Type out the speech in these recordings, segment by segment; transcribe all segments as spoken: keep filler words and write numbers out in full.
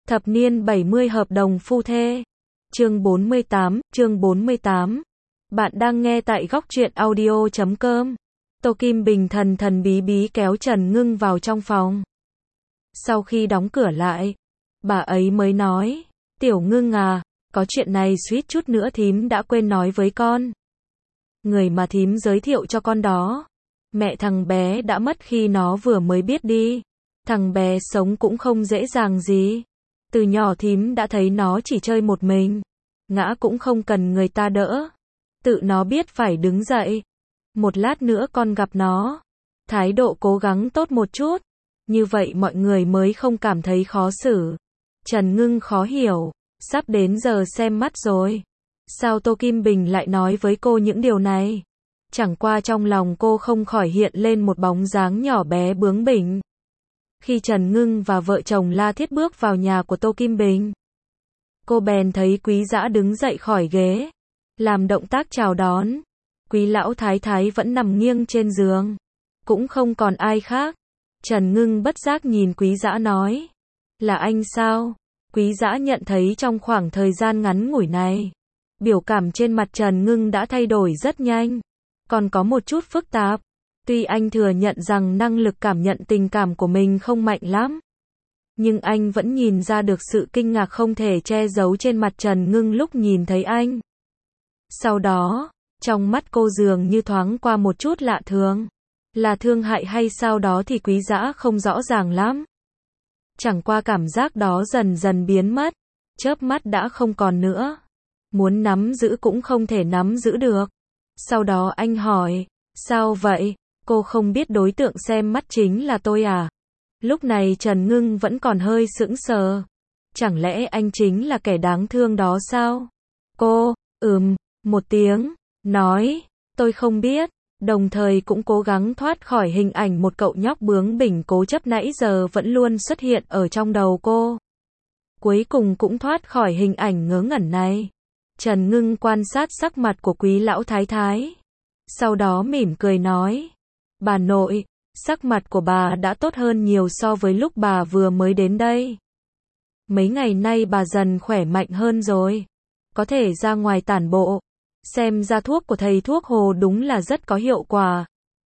Thập niên bảy mươi hợp đồng phu thê. Chương bốn mươi tám, chương bốn mươi tám. Bạn đang nghe tại góc truyện audio chấm com. Tô Kim Bình thần thần bí bí kéo Trần Ngưng vào trong phòng. Sau khi đóng cửa lại, bà ấy mới nói, Tiểu Ngưng à, có chuyện này suýt chút nữa thím đã quên nói với con. Người mà thím giới thiệu cho con đó, mẹ thằng bé đã mất khi nó vừa mới biết đi. Thằng bé sống cũng không dễ dàng gì. Từ nhỏ thím đã thấy nó chỉ chơi một mình, ngã cũng không cần người ta đỡ, tự nó biết phải đứng dậy. Một lát nữa con gặp nó, thái độ cố gắng tốt một chút, như vậy mọi người mới không cảm thấy khó xử. Trần Ngưng khó hiểu, sắp đến giờ xem mắt rồi. Sao Tô Kim Bình lại nói với cô những điều này? Chẳng qua trong lòng cô không khỏi hiện lên một bóng dáng nhỏ bé bướng bỉnh. Khi Trần Ngưng và vợ chồng La Thiết bước vào nhà của Tô Kim Bình, cô bèn thấy Quý Dã đứng dậy khỏi ghế, làm động tác chào đón. Quý lão thái thái vẫn nằm nghiêng trên giường, cũng không còn ai khác. Trần Ngưng bất giác nhìn Quý Dã nói, là anh sao? Quý Dã nhận thấy trong khoảng thời gian ngắn ngủi này, biểu cảm trên mặt Trần Ngưng đã thay đổi rất nhanh, còn có một chút phức tạp. Tuy anh thừa nhận rằng năng lực cảm nhận tình cảm của mình không mạnh lắm, nhưng anh vẫn nhìn ra được sự kinh ngạc không thể che giấu trên mặt Trần Ngưng lúc nhìn thấy anh. Sau đó, trong mắt cô dường như thoáng qua một chút lạ thường, là thương hại hay sao đó thì Quý Dã không rõ ràng lắm. Chẳng qua cảm giác đó dần dần biến mất, chớp mắt đã không còn nữa. Muốn nắm giữ cũng không thể nắm giữ được. Sau đó anh hỏi, sao vậy? Cô không biết đối tượng xem mắt chính là tôi à? Lúc này Trần Ngưng vẫn còn hơi sững sờ. Chẳng lẽ anh chính là kẻ đáng thương đó sao? Cô, ừm, một tiếng, nói, tôi không biết, đồng thời cũng cố gắng thoát khỏi hình ảnh một cậu nhóc bướng bỉnh cố chấp nãy giờ vẫn luôn xuất hiện ở trong đầu cô. Cuối cùng cũng thoát khỏi hình ảnh ngớ ngẩn này. Trần Ngưng quan sát sắc mặt của Quý lão thái thái, sau đó mỉm cười nói, bà nội, sắc mặt của bà đã tốt hơn nhiều so với lúc bà vừa mới đến đây. Mấy ngày nay bà dần khỏe mạnh hơn rồi, có thể ra ngoài tản bộ. Xem ra thuốc của thầy thuốc Hồ đúng là rất có hiệu quả.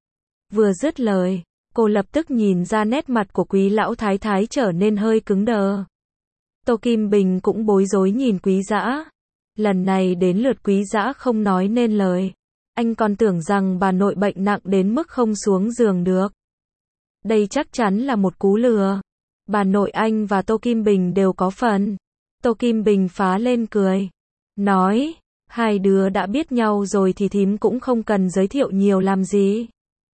Vừa dứt lời, cô lập tức nhìn ra nét mặt của Quý lão thái thái trở nên hơi cứng đờ. Tô Kim Bình cũng bối rối nhìn Quý Dã. Lần này đến lượt Quý Dã không nói nên lời. Anh còn tưởng rằng bà nội bệnh nặng đến mức không xuống giường được. Đây chắc chắn là một cú lừa. Bà nội anh và Tô Kim Bình đều có phần. Tô Kim Bình phá lên cười, nói, hai đứa đã biết nhau rồi thì thím cũng không cần giới thiệu nhiều làm gì.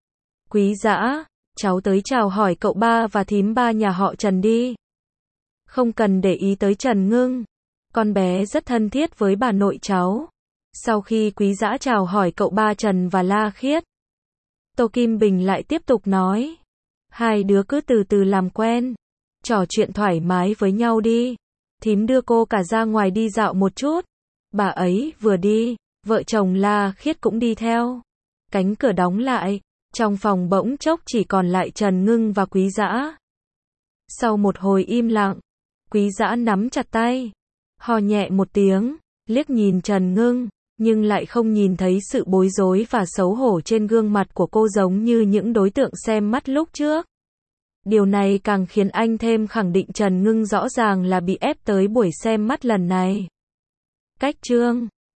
Quý Dã, cháu tới chào hỏi cậu ba và thím ba nhà họ Trần đi. Không cần để ý tới Trần Ngưng, con bé rất thân thiết với bà nội cháu. Sau khi Quý Dã chào hỏi cậu ba Trần và La Khiết, Tô Kim Bình lại tiếp tục nói, hai đứa cứ từ từ làm quen, trò chuyện thoải mái với nhau đi. Thím đưa cô cả ra ngoài đi dạo một chút. Bà ấy vừa đi, vợ chồng La Khiết cũng đi theo. Cánh cửa đóng lại, trong phòng bỗng chốc chỉ còn lại Trần Ngưng và Quý Dã. Sau một hồi im lặng, Quý Dã nắm chặt tay, ho nhẹ một tiếng, liếc nhìn Trần Ngưng, nhưng lại không nhìn thấy sự bối rối và xấu hổ trên gương mặt của cô giống như những đối tượng xem mắt lúc trước. Điều này càng khiến anh thêm khẳng định Trần Ngưng rõ ràng là bị ép tới buổi xem mắt lần này. Cách chương